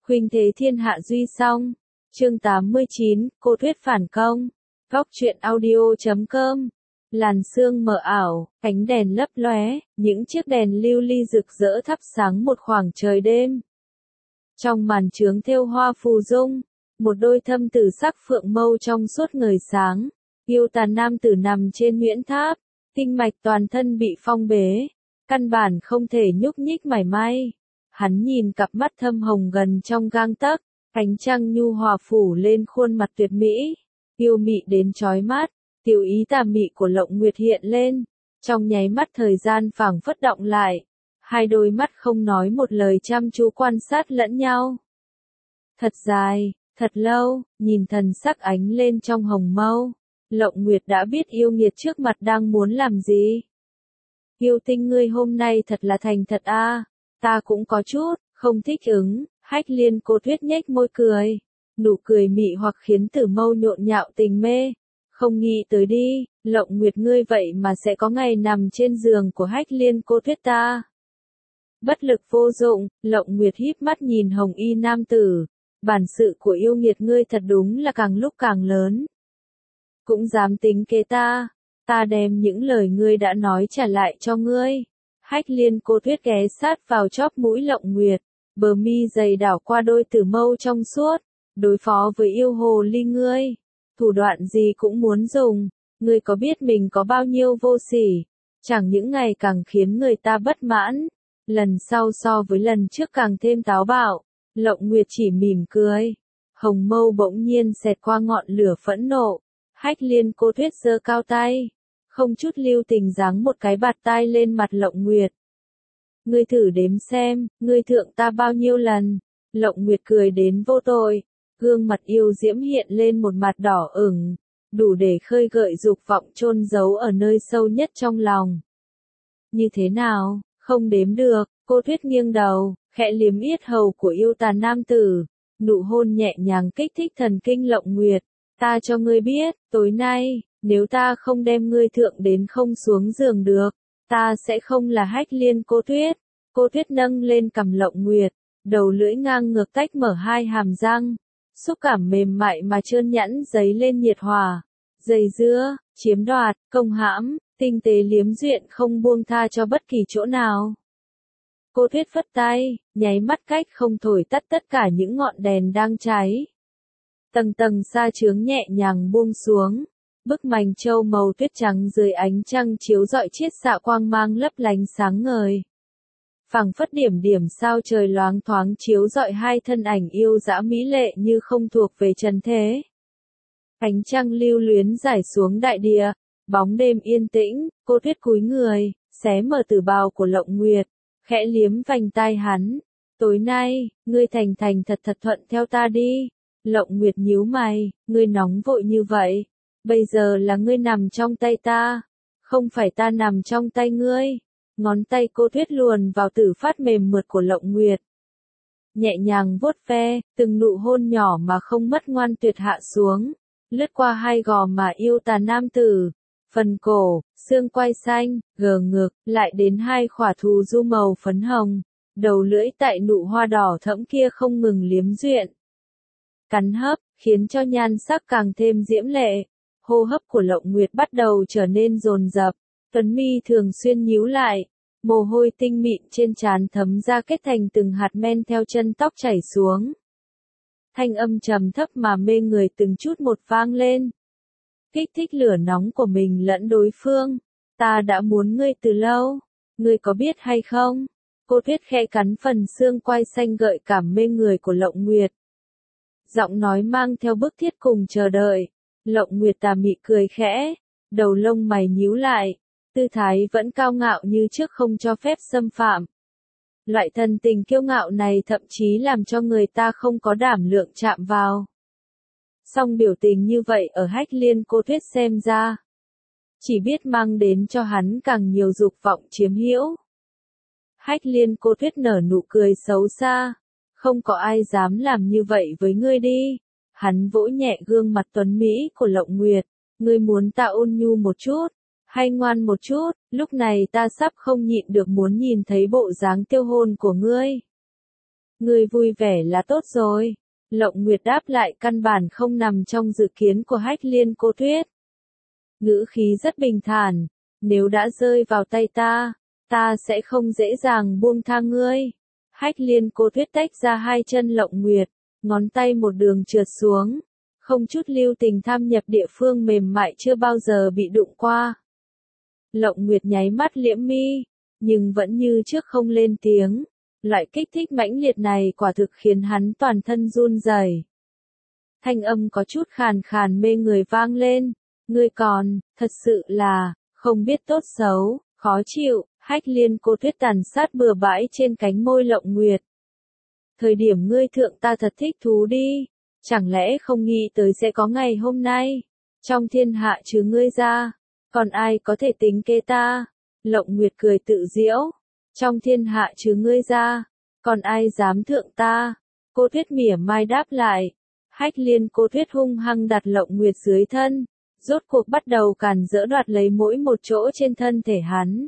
Khuynh thế thiên hạ duy song. Chương 89, cô thuyết phản công. Góc truyện audio.com. Làn sương mờ ảo, ánh đèn lấp lóe, những chiếc đèn lưu ly rực rỡ thắp sáng một khoảng trời đêm. Trong màn chướng thêu hoa phù dung, một đôi thâm tử sắc phượng mâu trong suốt ngời sáng, yêu tàn nam tử nằm trên nhuyễn tháp, kinh mạch toàn thân bị phong bế, căn bản không thể nhúc nhích mảy may. Hắn nhìn cặp mắt thâm hồng gần trong gang tấc, ánh trăng nhu hòa phủ lên khuôn mặt tuyệt mỹ, yêu mị đến chói mắt, tiểu ý tà mị của Lộng Nguyệt hiện lên, trong nháy mắt thời gian phảng phất động lại, hai đôi mắt không nói một lời chăm chú quan sát lẫn nhau. Thật dài, thật lâu, nhìn thần sắc ánh lên trong hồng mâu, Lộng Nguyệt đã biết yêu nghiệt trước mặt đang muốn làm gì. Yêu tinh ngươi hôm nay thật là thành thật a. Ta cũng có chút, không thích ứng, Hách Liên cô thuyết nhếch môi cười. Nụ cười mị hoặc khiến Tử Mâu nhộn nhạo tình mê. Không nghĩ tới đi, Lộng Nguyệt ngươi vậy mà sẽ có ngày nằm trên giường của Hách Liên cô thuyết ta. Bất lực vô dụng, Lộng Nguyệt híp mắt nhìn hồng y nam tử. Bản sự của yêu nghiệt ngươi thật đúng là càng lúc càng lớn. Cũng dám tính kế ta. Ta đem những lời ngươi đã nói trả lại cho ngươi. Hách Liên cô thuyết ghé sát vào chóp mũi Lộng Nguyệt, bờ mi dày đảo qua đôi Tử Mâu trong suốt, đối phó với yêu hồ ly ngươi, thủ đoạn gì cũng muốn dùng, ngươi có biết mình có bao nhiêu vô sỉ, chẳng những ngày càng khiến người ta bất mãn, lần sau so với lần trước càng thêm táo bạo. Lộng Nguyệt chỉ mỉm cười, hồng mâu bỗng nhiên xẹt qua ngọn lửa phẫn nộ, Hách Liên cô thuyết giơ cao tay, không chút lưu tình giáng một cái bạt tai lên mặt Lộng Nguyệt. Ngươi thử đếm xem, ngươi thượng ta bao nhiêu lần. Lộng Nguyệt cười đến vô tội, gương mặt yêu diễm hiện lên một mặt đỏ ửng, đủ để khơi gợi dục vọng chôn giấu ở nơi sâu nhất trong lòng. Như thế nào, không đếm được, cô thuyết nghiêng đầu, khẽ liếm yết hầu của yêu tàn nam tử, nụ hôn nhẹ nhàng kích thích thần kinh Lộng Nguyệt. Ta cho ngươi biết, tối nay, nếu ta không đem ngươi thượng đến không xuống giường được, ta sẽ không là Hách Liên cô thuyết. Cô thuyết nâng lên cằm Lộng Nguyệt, đầu lưỡi ngang ngược tách mở hai hàm răng, xúc cảm mềm mại mà trơn nhẵn dấy lên nhiệt hòa, dây dưa, chiếm đoạt, công hãm, tinh tế liếm duyện không buông tha cho bất kỳ chỗ nào. Cô thuyết phất tay, nháy mắt cách không thổi tắt tất cả những ngọn đèn đang cháy. Tầng tầng sa chướng nhẹ nhàng buông xuống. Bức mành châu màu tuyết trắng dưới ánh trăng chiếu rọi chiết xạ quang mang lấp lánh sáng ngời. Phảng phất điểm điểm sao trời loáng thoáng chiếu rọi hai thân ảnh yêu dã mỹ lệ như không thuộc về trần thế. Ánh trăng lưu luyến rải xuống đại địa, bóng đêm yên tĩnh, cô thuyết cúi người, xé mở tử bào của Lộng Nguyệt, khẽ liếm vành tai hắn. Tối nay, ngươi thành thành thật thật thuận theo ta đi. Lộng Nguyệt nhíu mày, ngươi nóng vội như vậy. Bây giờ là ngươi nằm trong tay ta, không phải ta nằm trong tay ngươi. Ngón tay cô thuyết luồn vào tử phát mềm mượt của Lộng Nguyệt. Nhẹ nhàng vuốt ve, từng nụ hôn nhỏ mà không mất ngoan tuyệt hạ xuống, lướt qua hai gò má yêu tà nam tử, phần cổ, xương quai xanh, gờ ngực, lại đến hai khỏa thù du màu phấn hồng, đầu lưỡi tại nụ hoa đỏ thẫm kia không ngừng liếm duyện. Cắn hấp, khiến cho nhan sắc càng thêm diễm lệ. Hô hấp của Lộng Nguyệt bắt đầu trở nên dồn dập, tuấn mi thường xuyên nhíu lại, mồ hôi tinh mịn trên trán thấm ra kết thành từng hạt men theo chân tóc chảy xuống. Thanh âm trầm thấp mà mê người từng chút một vang lên. Kích thích lửa nóng của mình lẫn đối phương. Ta đã muốn ngươi từ lâu, ngươi có biết hay không? Cô thuyết khẽ cắn phần xương quai xanh gợi cảm mê người của Lộng Nguyệt. Giọng nói mang theo bức thiết cùng chờ đợi. Lộng Nguyệt tà mị cười khẽ, đầu lông mày nhíu lại, tư thái vẫn cao ngạo như trước không cho phép xâm phạm. Loại thần tình kiêu ngạo này thậm chí làm cho người ta không có đảm lượng chạm vào. Song biểu tình như vậy ở Hách Liên cô thuyết xem ra, chỉ biết mang đến cho hắn càng nhiều dục vọng chiếm hữu. Hách Liên cô thuyết nở nụ cười xấu xa, không có ai dám làm như vậy với ngươi đi. Hắn vỗ nhẹ gương mặt tuấn mỹ của Lộng Nguyệt, ngươi muốn ta ôn nhu một chút, hay ngoan một chút, lúc này ta sắp không nhịn được muốn nhìn thấy bộ dáng tiêu hôn của ngươi. Ngươi vui vẻ là tốt rồi. Lộng Nguyệt đáp lại căn bản không nằm trong dự kiến của Hách Liên Cô Tuyết. Ngữ khí rất bình thản, nếu đã rơi vào tay ta sẽ không dễ dàng buông tha ngươi. Hách Liên Cô Tuyết tách ra hai chân Lộng Nguyệt, ngón tay một đường trượt xuống, không chút lưu tình tham nhập địa phương mềm mại chưa bao giờ bị đụng qua. Lộng Nguyệt nháy mắt liễm mi, nhưng vẫn như trước không lên tiếng. Loại kích thích mãnh liệt này quả thực khiến hắn toàn thân run rẩy. Thanh âm có chút khàn khàn mê người vang lên. Ngươi còn, thật sự là, không biết tốt xấu, khó chịu. Hách Liên Cô Tuyết tàn sát bừa bãi trên cánh môi Lộng Nguyệt. Thời điểm ngươi thượng ta thật thích thú đi. Chẳng lẽ không nghĩ tới sẽ có ngày hôm nay. Trong thiên hạ trừ ngươi ra, còn ai có thể tính kế ta? Lộng Nguyệt cười tự giễu. Trong thiên hạ trừ ngươi ra, còn ai dám thượng ta? Cô Tuyết mỉa mai đáp lại. Hách Liên Cô Tuyết hung hăng đặt Lộng Nguyệt dưới thân, rốt cuộc bắt đầu càn rỡ đoạt lấy mỗi một chỗ trên thân thể hắn.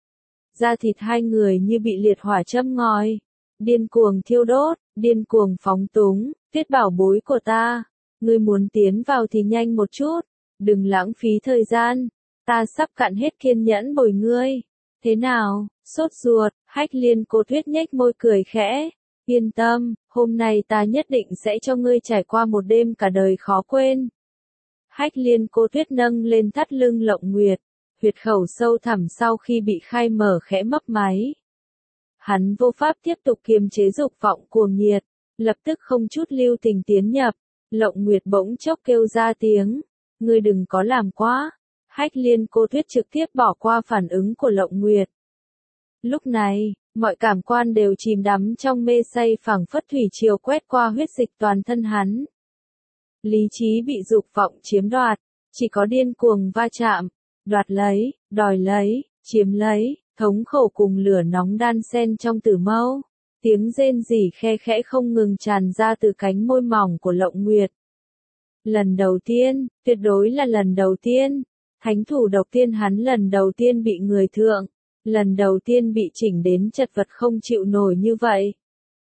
Da thịt hai người như bị liệt hỏa châm ngòi, điên cuồng thiêu đốt, điên cuồng phóng túng. Tuyết bảo bối của ta, ngươi muốn tiến vào thì nhanh một chút, đừng lãng phí thời gian, ta sắp cạn hết kiên nhẫn bồi ngươi. Thế nào, sốt ruột? Hách Liên Cô Tuyết nhếch môi cười khẽ. Yên tâm, hôm nay ta nhất định sẽ cho ngươi trải qua một đêm cả đời khó quên. Hách Liên Cô Tuyết nâng lên thắt lưng Lộng Nguyệt, huyệt khẩu sâu thẳm sau khi bị khai mở khẽ mấp máy. Hắn vô pháp tiếp tục kiềm chế dục vọng cuồng nhiệt, lập tức không chút lưu tình tiến nhập. Lộng Nguyệt bỗng chốc kêu ra tiếng, ngươi đừng có làm quá. Hách Liên Cô Tuyết trực tiếp bỏ qua phản ứng của Lộng Nguyệt. Lúc này, mọi cảm quan đều chìm đắm trong mê say phảng phất thủy triều quét qua huyết dịch toàn thân hắn. Lý trí bị dục vọng chiếm đoạt, chỉ có điên cuồng va chạm, đoạt lấy, đòi lấy, chiếm lấy, thống khổ cùng lửa nóng đan xen trong tử mâu. Tiếng rên rỉ khe khẽ không ngừng tràn ra từ cánh môi mỏng của Lộng Nguyệt. Lần đầu tiên, tuyệt đối là lần đầu tiên. Thánh thủ độc tiên hắn lần đầu tiên bị người thượng. Lần đầu tiên bị chỉnh đến chật vật không chịu nổi như vậy.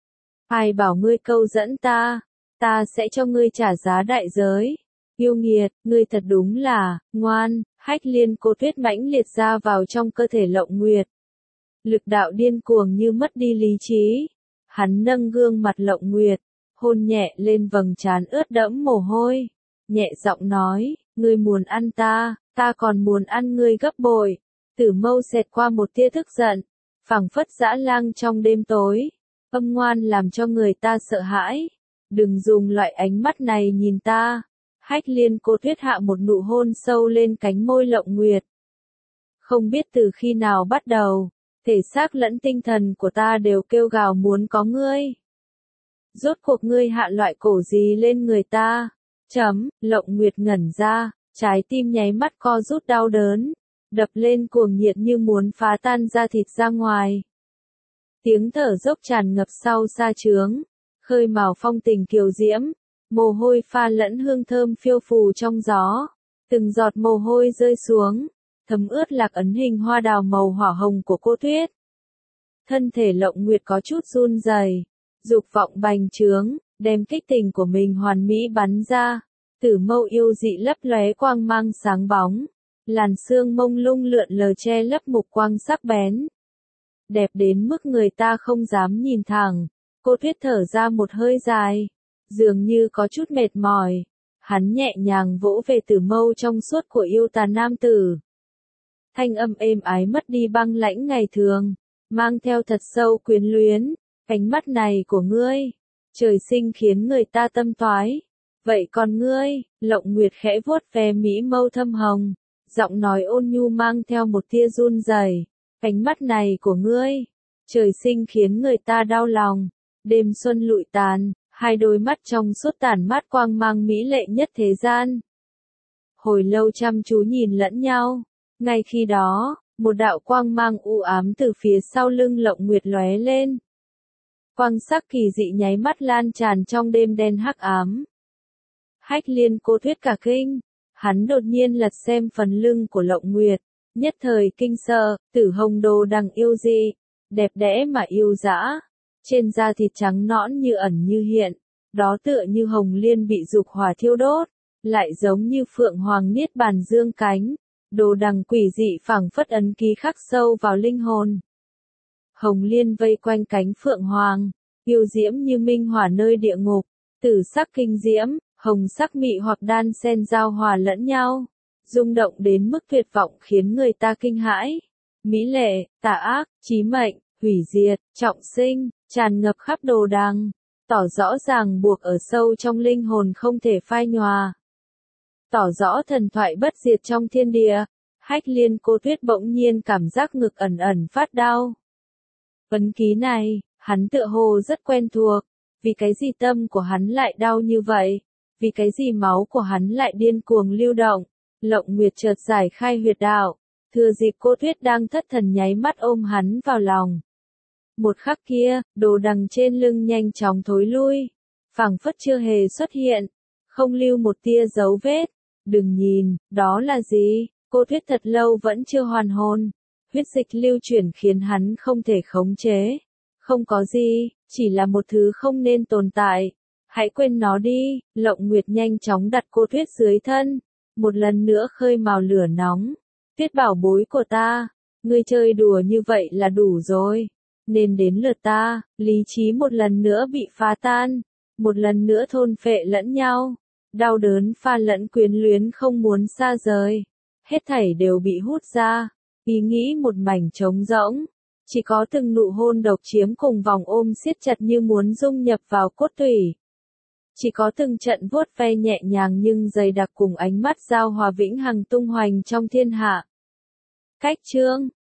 Ai bảo ngươi câu dẫn ta sẽ cho ngươi trả giá đại giới. Yêu nghiệt, ngươi thật đúng là, ngoan. Hách Liên Cô Tuyết mãnh liệt ra vào trong cơ thể Lộng Nguyệt. Lực đạo điên cuồng như mất đi lý trí. Hắn nâng gương mặt Lộng Nguyệt, hôn nhẹ lên vầng trán ướt đẫm mồ hôi. Nhẹ giọng nói, ngươi muốn ăn ta còn muốn ăn ngươi gấp bội. Tử mâu xẹt qua một tia tức giận, phảng phất dã lang trong đêm tối. Âm ngoan làm cho người ta sợ hãi. Đừng dùng loại ánh mắt này nhìn ta. Hách Liên Cô Tuyết hạ một nụ hôn sâu lên cánh môi Lộng Nguyệt. Không biết từ khi nào bắt đầu, thể xác lẫn tinh thần của ta đều kêu gào muốn có ngươi. Rốt cuộc ngươi hạ loại cổ gì lên người ta? Lộng Nguyệt ngẩn ra, trái tim nháy mắt co rút đau đớn, đập lên cuồng nhiệt như muốn phá tan da thịt ra ngoài. Tiếng thở dốc tràn ngập sau sa trướng, khơi mào phong tình kiều diễm, mồ hôi pha lẫn hương thơm phiêu phù trong gió, từng giọt mồ hôi rơi xuống, thấm ướt lạc ấn hình hoa đào màu hỏa hồng của cô Tuyết. Thân thể Lộng Nguyệt có chút run rẩy, dục vọng bành trướng, đem kích tình của mình hoàn mỹ bắn ra, tử mâu yêu dị lấp lóe quang mang sáng bóng, làn xương mông lung lượn lờ che lấp mục quang sắc bén. Đẹp đến mức người ta không dám nhìn thẳng, cô Tuyết thở ra một hơi dài, dường như có chút mệt mỏi. Hắn nhẹ nhàng vỗ về tử mâu trong suốt của yêu tà nam tử. Thanh âm êm ái mất đi băng lãnh ngày thường, mang theo thật sâu quyến luyến. Ánh mắt này của ngươi, trời sinh khiến người ta tâm toái. Vậy còn ngươi? Lộng Nguyệt khẽ vuốt ve mỹ mâu thâm hồng, giọng nói ôn nhu mang theo một tia run rẩy. Ánh mắt này của ngươi, trời sinh khiến người ta đau lòng. Đêm xuân lụi tàn, hai đôi mắt trong suốt tản mát quang mang mỹ lệ nhất thế gian. Hồi lâu chăm chú nhìn lẫn nhau, ngay khi đó, một đạo quang mang u ám từ phía sau lưng Lộng Nguyệt lóe lên. Quang sắc kỳ dị nháy mắt lan tràn trong đêm đen hắc ám. Hách Liên Cô Tuyết cả kinh, hắn đột nhiên lật xem phần lưng của Lộng Nguyệt, nhất thời kinh sợ, tử hồng đồ đằng yêu dị, đẹp đẽ mà yêu dã, trên da thịt trắng nõn như ẩn như hiện, đó tựa như hồng liên bị dục hỏa thiêu đốt, lại giống như phượng hoàng niết bàn dương cánh, đồ đằng quỷ dị phảng phất ấn ký khắc sâu vào linh hồn. Hồng liên vây quanh cánh phượng hoàng, yêu diễm như minh hỏa nơi địa ngục, tử sắc kinh diễm, hồng sắc mị hoặc đan xen giao hòa lẫn nhau, rung động đến mức tuyệt vọng khiến người ta kinh hãi. Mỹ lệ, tà ác, chí mệnh, hủy diệt, trọng sinh, tràn ngập khắp đồ đằng, tỏ rõ ràng buộc ở sâu trong linh hồn không thể phai nhòa. Tỏ rõ thần thoại bất diệt trong thiên địa. Hách Liên Cô Tuyết bỗng nhiên cảm giác ngực ẩn ẩn phát đau. Ấn ký này, hắn tựa hồ rất quen thuộc. Vì cái gì tâm của hắn lại đau như vậy? Vì cái gì máu của hắn lại điên cuồng lưu động? Lộng Nguyệt chợt giải khai huyệt đạo. Thừa dịp Cô Tuyết đang thất thần nháy mắt ôm hắn vào lòng. Một khắc kia, đồ đằng trên lưng nhanh chóng thối lui. Phảng phất chưa hề xuất hiện. Không lưu một tia dấu vết. Đừng nhìn, đó là gì? Cô Tuyết thật lâu vẫn chưa hoàn hồn. Huyết dịch lưu chuyển khiến hắn không thể khống chế. Không có gì, chỉ là một thứ không nên tồn tại. Hãy quên nó đi. Lộng Nguyệt nhanh chóng đặt Cô Tuyết dưới thân. Một lần nữa khơi mào lửa nóng. Tuyết bảo bối của ta, ngươi chơi đùa như vậy là đủ rồi. Nên đến lượt ta, lý trí một lần nữa bị phá tan. Một lần nữa thôn phệ lẫn nhau. Đau đớn pha lẫn quyến luyến không muốn xa rời. Hết thảy đều bị hút ra. Ý nghĩ một mảnh trống rỗng. Chỉ có từng nụ hôn độc chiếm cùng vòng ôm siết chặt như muốn dung nhập vào cốt tủy. Chỉ có từng trận vuốt ve nhẹ nhàng nhưng dày đặc cùng ánh mắt giao hòa vĩnh hằng tung hoành trong thiên hạ. Cách chương